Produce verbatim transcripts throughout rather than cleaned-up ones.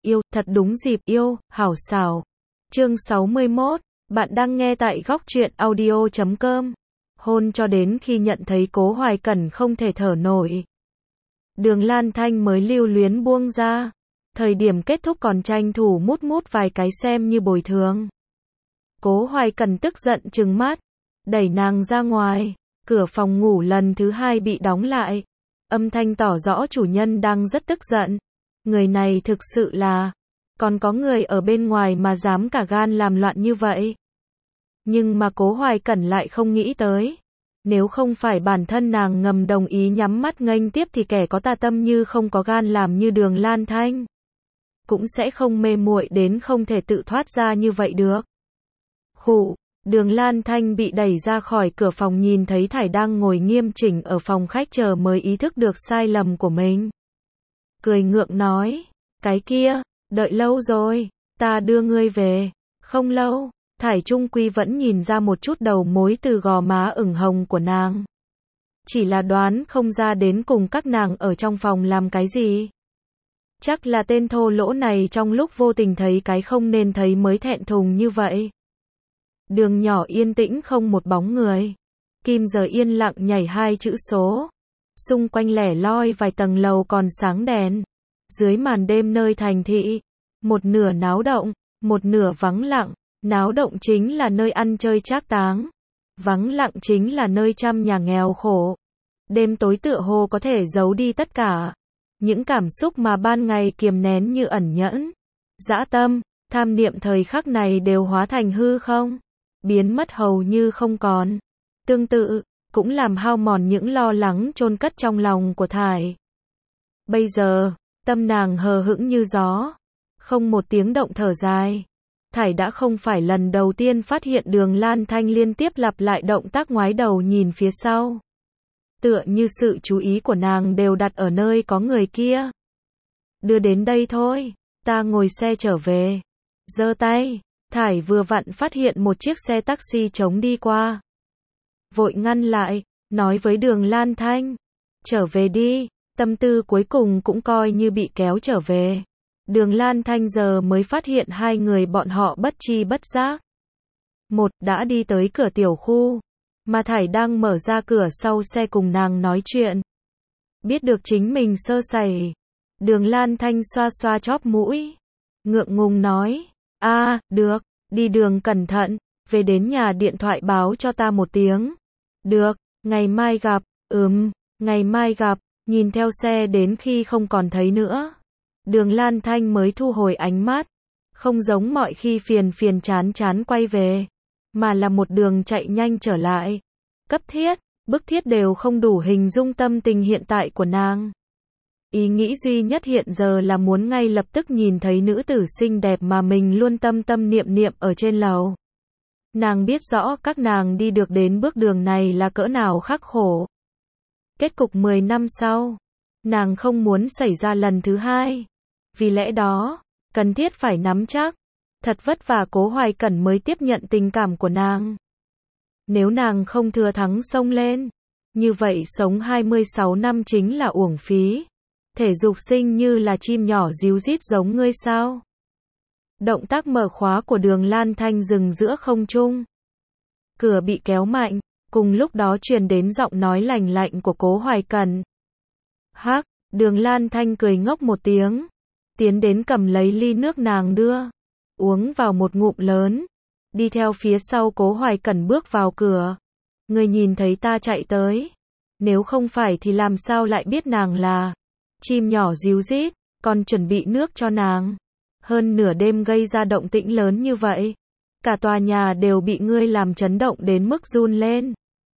yêu, thật đúng dịp yêu, hảo xảo. Chương sáu mươi mốt, bạn đang nghe tại góc truyện audio chấm com. Hôn cho đến khi nhận thấy Cố Hoài Cẩn không thể thở nổi. Đường Lan Thanh mới lưu luyến buông ra. Thời điểm kết thúc còn tranh thủ mút mút vài cái xem như bồi thường. Cố Hoài Cẩn tức giận trừng mắt, đẩy nàng ra ngoài. Cửa phòng ngủ lần thứ hai bị đóng lại. Âm thanh tỏ rõ chủ nhân đang rất tức giận. Người này thực sự là, còn có người ở bên ngoài mà dám cả gan làm loạn như vậy. Nhưng mà Cố Hoài Cẩn lại không nghĩ tới. Nếu không phải bản thân nàng ngầm đồng ý nhắm mắt nghênh tiếp thì kẻ có tà tâm như không có gan làm như Đường Lan Thanh cũng sẽ không mê muội đến không thể tự thoát ra như vậy được. Khụ, Đường Lan Thanh bị đẩy ra khỏi cửa phòng, nhìn thấy Thải đang ngồi nghiêm chỉnh ở phòng khách chờ mới ý thức được sai lầm của mình. Cười ngượng nói, cái kia, đợi lâu rồi, ta đưa ngươi về. Không lâu, Thải trung quy vẫn nhìn ra một chút đầu mối từ gò má ửng hồng của nàng. Chỉ là đoán không ra đến cùng các nàng ở trong phòng làm cái gì. Chắc là tên thô lỗ này trong lúc vô tình thấy cái không nên thấy mới thẹn thùng như vậy. Đường nhỏ yên tĩnh không một bóng người. Kim giờ yên lặng nhảy hai chữ số. Xung quanh lẻ loi vài tầng lầu còn sáng đèn. Dưới màn đêm nơi thành thị, một nửa náo động, một nửa vắng lặng. Náo động chính là nơi ăn chơi trác táng. Vắng lặng chính là nơi trăm nhà nghèo khổ. Đêm tối tựa hồ có thể giấu đi tất cả. Những cảm xúc mà ban ngày kiềm nén như ẩn nhẫn, dã tâm, tham niệm thời khắc này đều hóa thành hư không. Biến mất hầu như không còn. Tương tự, cũng làm hao mòn những lo lắng chôn cất trong lòng của Thải. Bây giờ, tâm nàng hờ hững như gió. Không một tiếng động thở dài. Thải đã không phải lần đầu tiên phát hiện Đường Lan Thanh liên tiếp lặp lại động tác ngoái đầu nhìn phía sau. Tựa như sự chú ý của nàng đều đặt ở nơi có người kia. Đưa đến đây thôi, ta ngồi xe trở về. Giơ tay, Thải vừa vặn phát hiện một chiếc xe taxi trống đi qua. Vội ngăn lại, nói với Đường Lan Thanh, trở về đi, tâm tư cuối cùng cũng coi như bị kéo trở về. Đường Lan Thanh giờ mới phát hiện hai người bọn họ bất tri bất giác. Một đã đi tới cửa tiểu khu, mà Thải đang mở ra cửa sau xe cùng nàng nói chuyện. Biết được chính mình sơ sẩy, Đường Lan Thanh xoa xoa chóp mũi, ngượng ngùng nói, a à, được, đi đường cẩn thận, về đến nhà điện thoại báo cho ta một tiếng. Được, ngày mai gặp, ừm, ngày mai gặp, nhìn theo xe đến khi không còn thấy nữa. Đường Lan Thanh mới thu hồi ánh mắt, không giống mọi khi phiền phiền chán chán quay về, mà là một đường chạy nhanh trở lại. Cấp thiết, bức thiết đều không đủ hình dung tâm tình hiện tại của nàng. Ý nghĩ duy nhất hiện giờ là muốn ngay lập tức nhìn thấy nữ tử xinh đẹp mà mình luôn tâm tâm niệm niệm ở trên lầu. Nàng biết rõ các nàng đi được đến bước đường này là cỡ nào khắc khổ. Kết cục mười năm sau, nàng không muốn xảy ra lần thứ hai. Vì lẽ đó, cần thiết phải nắm chắc. Thật vất vả Cố Hoài Cẩn mới tiếp nhận tình cảm của nàng. Nếu nàng không thừa thắng xông lên, như vậy sống hai mươi sáu năm chính là uổng phí. Thể dục sinh như là chim nhỏ ríu rít giống ngươi sao? Động tác mở khóa của Đường Lan Thanh dừng giữa không trung. Cửa bị kéo mạnh, cùng lúc đó truyền đến giọng nói lành lạnh của Cố Hoài Cẩn. Hắc, Đường Lan Thanh cười ngốc một tiếng, tiến đến cầm lấy ly nước nàng đưa, uống vào một ngụm lớn, đi theo phía sau Cố Hoài Cẩn bước vào cửa. Người nhìn thấy ta chạy tới, nếu không phải thì làm sao lại biết nàng là chim nhỏ ríu rít, còn chuẩn bị nước cho nàng. Hơn nửa đêm gây ra động tĩnh lớn như vậy, cả tòa nhà đều bị ngươi làm chấn động đến mức run lên.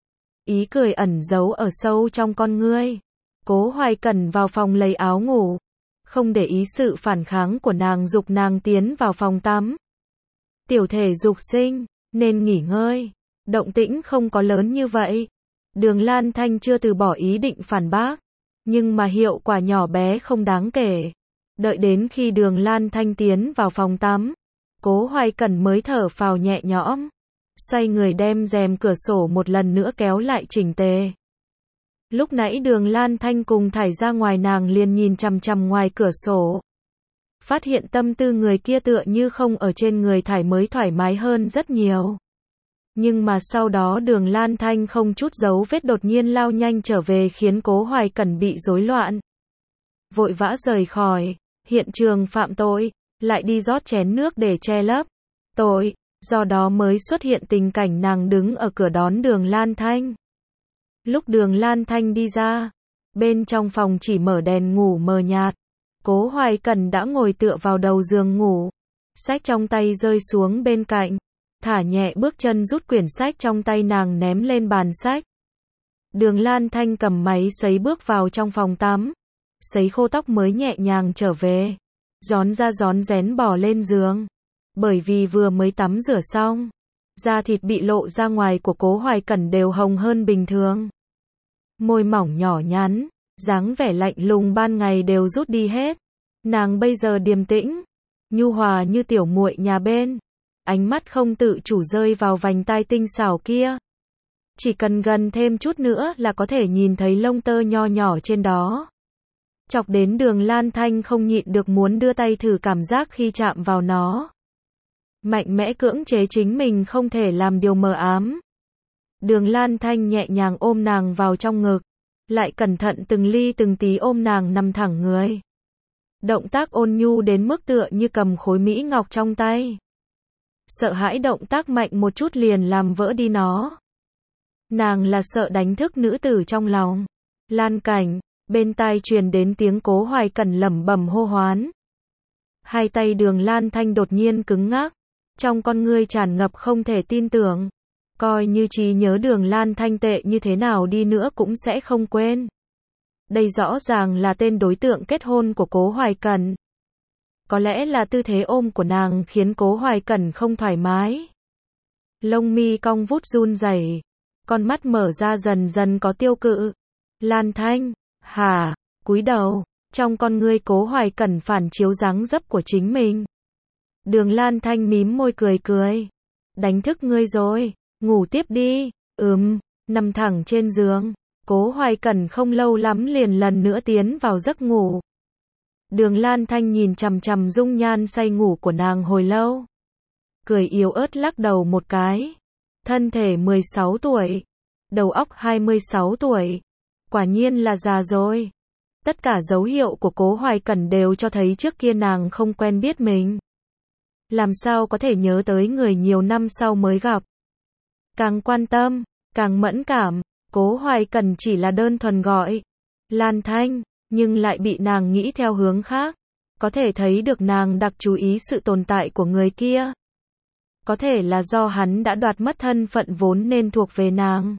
Ý cười ẩn giấu ở sâu trong con ngươi. Cố Hoài Cẩn vào phòng lấy áo ngủ, không để ý sự phản kháng của nàng, giục nàng tiến vào phòng tắm. Tiểu thể dục sinh, nên nghỉ ngơi, động tĩnh không có lớn như vậy. Đường Lan Thanh chưa từ bỏ ý định phản bác, nhưng mà hiệu quả nhỏ bé không đáng kể. Đợi đến khi Đường Lan Thanh tiến vào phòng tắm, Cố Hoài Cẩn mới thở phào nhẹ nhõm, xoay người đem rèm cửa sổ một lần nữa kéo lại chỉnh tề. Lúc nãy Đường Lan Thanh cùng Thải ra ngoài, nàng liền nhìn chằm chằm ngoài cửa sổ. phát hiện tâm tư người kia tựa như không ở trên người thải mới thoải mái hơn rất nhiều. Nhưng mà sau đó Đường Lan Thanh không chút dấu vết đột nhiên lao nhanh trở về khiến Cố Hoài Cẩn bị rối loạn. Vội vã rời khỏi hiện trường phạm tội, lại đi rót chén nước để che lấp tội, do đó mới xuất hiện tình cảnh nàng đứng ở cửa đón Đường Lan Thanh. Lúc Đường Lan Thanh đi ra, bên trong phòng chỉ mở đèn ngủ mờ nhạt. Cố Hoài Cẩn đã ngồi tựa vào đầu giường ngủ, sách trong tay rơi xuống bên cạnh, thả nhẹ bước chân rút quyển sách trong tay nàng ném lên bàn sách. Đường Lan Thanh cầm máy sấy bước vào trong phòng tắm, sấy khô tóc mới nhẹ nhàng trở về, rón ra rón rén bỏ lên giường. Bởi vì vừa mới tắm rửa xong, da thịt bị lộ ra ngoài của Cố Hoài Cẩn đều hồng hơn bình thường. Môi mỏng nhỏ nhắn, dáng vẻ lạnh lùng ban ngày đều rút đi hết. Nàng bây giờ điềm tĩnh, nhu hòa như tiểu muội nhà bên. Ánh mắt không tự chủ rơi vào vành tai tinh xảo kia. Chỉ cần gần thêm chút nữa là có thể nhìn thấy lông tơ nho nhỏ trên đó. Chọc đến Đường Lan Thanh không nhịn được muốn đưa tay thử cảm giác khi chạm vào nó. Mạnh mẽ cưỡng chế chính mình không thể làm điều mờ ám. Đường Lan Thanh nhẹ nhàng ôm nàng vào trong ngực, lại cẩn thận từng ly từng tí ôm nàng nằm thẳng người. Động tác ôn nhu đến mức tựa như cầm khối mỹ ngọc trong tay. Sợ hãi động tác mạnh một chút liền làm vỡ đi nó. Nàng là sợ đánh thức nữ tử trong lòng. Lan Cảnh, bên tai truyền đến tiếng Cố Hoài Cẩn lẩm bẩm hô hoán. Hai tay Đường Lan Thanh đột nhiên cứng ngắc, trong con ngươi tràn ngập không thể tin tưởng. Coi như trí nhớ Đường Lan Thanh tệ như thế nào đi nữa cũng sẽ không quên. Đây rõ ràng là tên đối tượng kết hôn của Cố Hoài Cẩn. Có lẽ là tư thế ôm của nàng khiến Cố Hoài Cẩn không thoải mái. Lông mi cong vút run rẩy, con mắt mở ra dần dần có tiêu cự. Lan Thanh, hả, cúi đầu, trong con ngươi Cố Hoài Cẩn phản chiếu dáng dấp của chính mình. Đường Lan Thanh mím môi cười cười. Đánh thức ngươi rồi, ngủ tiếp đi. Ừm, nằm thẳng trên giường. Cố Hoài Cẩn không lâu lắm liền lần nữa tiến vào giấc ngủ. Đường Lan Thanh nhìn chằm chằm dung nhan say ngủ của nàng hồi lâu. Cười yếu ớt lắc đầu một cái. Thân thể mười sáu tuổi, đầu óc hai mươi sáu tuổi. Quả nhiên là già rồi. Tất cả dấu hiệu của Cố Hoài Cẩn đều cho thấy trước kia nàng không quen biết mình. Làm sao có thể nhớ tới người nhiều năm sau mới gặp. Càng quan tâm, càng mẫn cảm, Cố Hoài Cẩn chỉ là đơn thuần gọi Lan Thanh, nhưng lại bị nàng nghĩ theo hướng khác. Có thể thấy được nàng đặc chú ý sự tồn tại của người kia. Có thể là do hắn đã đoạt mất thân phận vốn nên thuộc về nàng.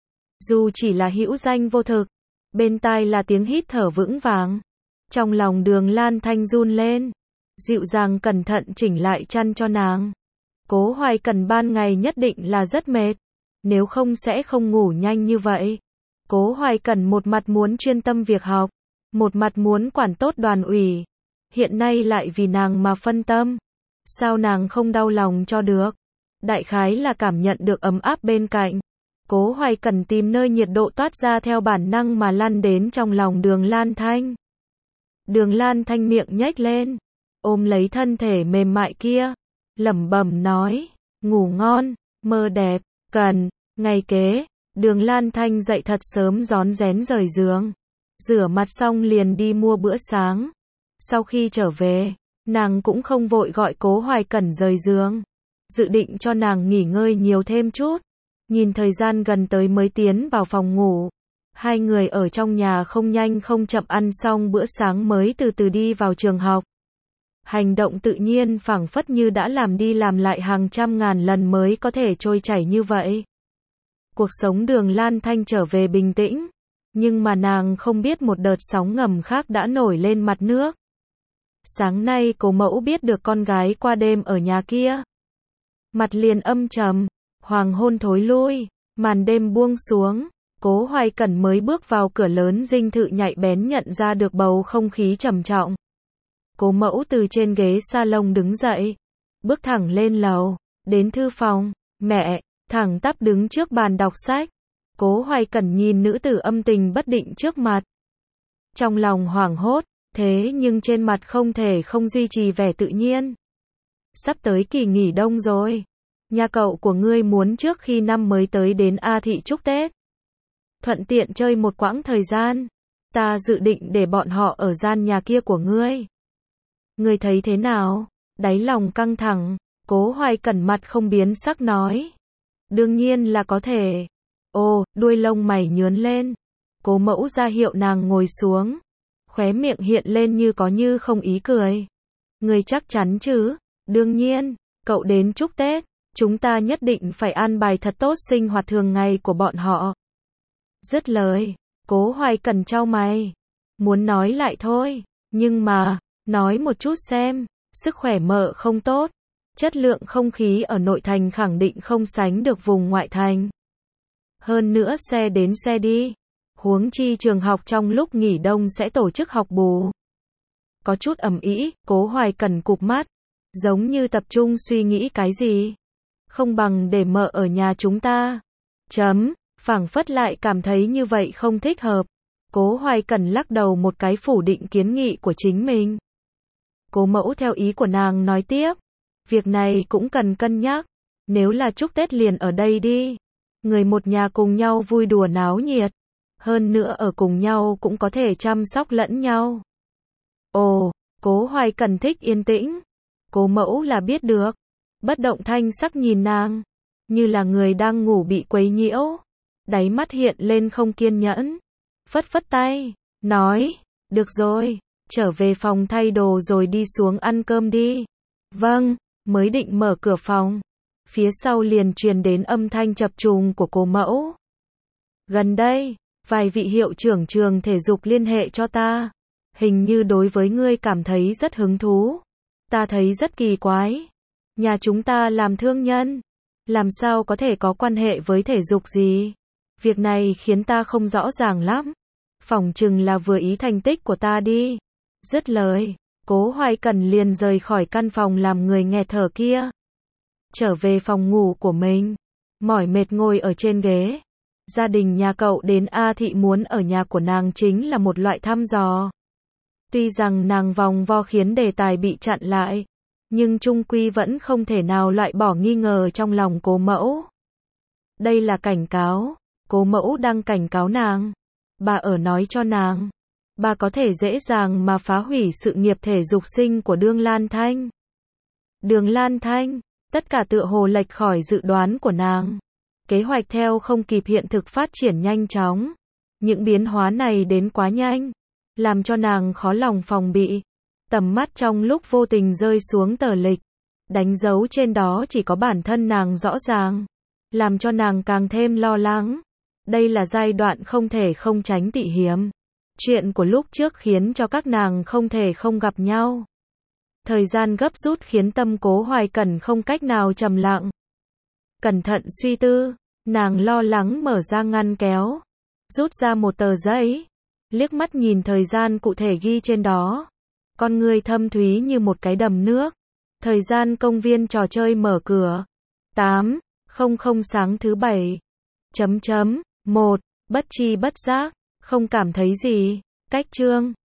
Dù chỉ là hữu danh vô thực, bên tai là tiếng hít thở vững vàng. Trong lòng Đường Lan Thanh run lên, dịu dàng cẩn thận chỉnh lại chăn cho nàng. Cố Hoài Cẩn ban ngày nhất định là rất mệt, nếu không sẽ không ngủ nhanh như vậy. Cố Hoài Cẩn một mặt muốn chuyên tâm việc học, một mặt muốn quản tốt đoàn ủy. Hiện nay lại vì nàng mà phân tâm. Sao nàng không đau lòng cho được? Đại khái là cảm nhận được ấm áp bên cạnh. Cố Hoài Cẩn tìm nơi nhiệt độ toát ra theo bản năng mà lăn đến trong lòng Đường Lan Thanh. Đường Lan Thanh miệng nhếch lên, ôm lấy thân thể mềm mại kia, lẩm bẩm nói, ngủ ngon, mơ đẹp. Cần, ngày kế, Đường Lan Thanh dậy thật sớm rón rén rời giường. Rửa mặt xong liền đi mua bữa sáng. Sau khi trở về, nàng cũng không vội gọi Cố Hoài Cẩn rời giường. Dự định cho nàng nghỉ ngơi nhiều thêm chút. Nhìn thời gian gần tới mới tiến vào phòng ngủ. Hai người ở trong nhà không nhanh không chậm ăn xong bữa sáng mới từ từ đi vào trường học. Hành động tự nhiên phảng phất như đã làm đi làm lại hàng trăm ngàn lần mới có thể trôi chảy như vậy. Cuộc sống Đường Lan Thanh trở về bình tĩnh. Nhưng mà nàng không biết một đợt sóng ngầm khác đã nổi lên mặt nước. Sáng nay Cố mẫu biết được con gái qua đêm ở nhà kia. Mặt liền âm trầm, hoàng hôn thối lui, màn đêm buông xuống. Cố Hoài Cẩn mới bước vào cửa lớn dinh thự nhạy bén nhận ra được bầu không khí trầm trọng. Cố mẫu từ trên ghế salon đứng dậy, bước thẳng lên lầu, đến thư phòng. Mẹ, thẳng tắp đứng trước bàn đọc sách. Cố Hoài Cẩn nhìn nữ tử âm tình bất định trước mặt. Trong lòng hoảng hốt, Thế nhưng trên mặt không thể không duy trì vẻ tự nhiên. Sắp tới kỳ nghỉ đông rồi. Nhà cậu của ngươi muốn trước khi năm mới tới đến A Thị chúc Tết. Thuận tiện chơi một quãng thời gian. Ta dự định để bọn họ ở gian nhà kia của ngươi. Ngươi thấy thế nào? Đáy lòng căng thẳng, Cố Hoài Cẩn mặt không biến sắc nói. Đương nhiên là có thể. Ồ, đuôi lông mày nhướn lên. Cố Mẫu ra hiệu nàng ngồi xuống. Khóe miệng hiện lên như có như không ý cười. Ngươi chắc chắn chứ? Đương nhiên, cậu đến chúc Tết, chúng ta nhất định phải an bài thật tốt sinh hoạt thường ngày của bọn họ. Dứt lời, Cố Hoài Cẩn chau mày. Muốn nói lại thôi, nhưng mà, nói một chút xem, sức khỏe mợ không tốt. Chất lượng không khí ở nội thành khẳng định không sánh được vùng ngoại thành. Hơn nữa xe đến xe đi. Huống chi trường học trong lúc nghỉ đông sẽ tổ chức học bù. Có chút ầm ĩ, Cố Hoài Cẩn cụp mắt, giống như tập trung suy nghĩ cái gì. Không bằng để mợ ở nhà chúng ta. Chấm, phảng phất lại cảm thấy như vậy không thích hợp. Cố Hoài Cẩn lắc đầu một cái phủ định kiến nghị của chính mình. Cố Mẫu theo ý của nàng nói tiếp. Việc này cũng cần cân nhắc. Nếu là chúc Tết liền ở đây đi. Người một nhà cùng nhau vui đùa náo nhiệt. Hơn nữa ở cùng nhau cũng có thể chăm sóc lẫn nhau. Ồ, Cố Hoài Cẩn thích yên tĩnh. Cố Mẫu là biết được. Bất động thanh sắc nhìn nàng. Như là người đang ngủ bị quấy nhiễu. Đáy mắt hiện lên không kiên nhẫn. Phất phất tay. Nói. Được rồi. Trở về phòng thay đồ rồi đi xuống ăn cơm đi. Vâng. Mới định mở cửa phòng. Phía sau liền truyền đến âm thanh chập trùng của Cố Mẫu. Gần đây, vài vị hiệu trưởng trường thể dục liên hệ cho ta. Hình như đối với ngươi cảm thấy rất hứng thú. Ta thấy rất kỳ quái. Nhà chúng ta làm thương nhân. Làm sao có thể có quan hệ với thể dục gì? Việc này khiến ta không rõ ràng lắm. Phỏng chừng là vừa ý thành tích của ta đi. Dứt lời, Cố Hoài Cẩn liền rời khỏi căn phòng làm người nghẹt thở kia. Trở về phòng ngủ của mình. Mỏi mệt ngồi ở trên ghế. Gia đình nhà cậu đến A Thị muốn ở nhà của nàng chính là một loại thăm dò. Tuy rằng nàng vòng vo khiến đề tài bị chặn lại. Nhưng chung quy vẫn không thể nào loại bỏ nghi ngờ trong lòng Cố Mẫu. Đây là cảnh cáo. Cố Mẫu đang cảnh cáo nàng. Bà ở nói cho nàng. Bà có thể dễ dàng mà phá hủy sự nghiệp thể dục sinh của Đường Lan Thanh. Đường Lan Thanh, tất cả tựa hồ lệch khỏi dự đoán của nàng. Kế hoạch theo không kịp hiện thực phát triển nhanh chóng. Những biến hóa này đến quá nhanh, làm cho nàng khó lòng phòng bị. Tầm mắt trong lúc vô tình rơi xuống tờ lịch. Đánh dấu trên đó chỉ có bản thân nàng rõ ràng. Làm cho nàng càng thêm lo lắng. Đây là giai đoạn không thể không tránh tị hiểm. Chuyện của lúc trước khiến cho các nàng không thể không gặp nhau. Thời gian gấp rút khiến tâm Cố Hoài Cẩn không cách nào trầm lặng. Cẩn thận suy tư, nàng lo lắng mở ra ngăn kéo. Rút ra một tờ giấy. Liếc mắt nhìn thời gian cụ thể ghi trên đó. Con người thâm thúy như một cái đầm nước. Thời gian công viên trò chơi mở cửa. tám không không sáng thứ bảy. Chấm chấm. một. Bất chi bất giác. Không cảm thấy gì. Cách chương.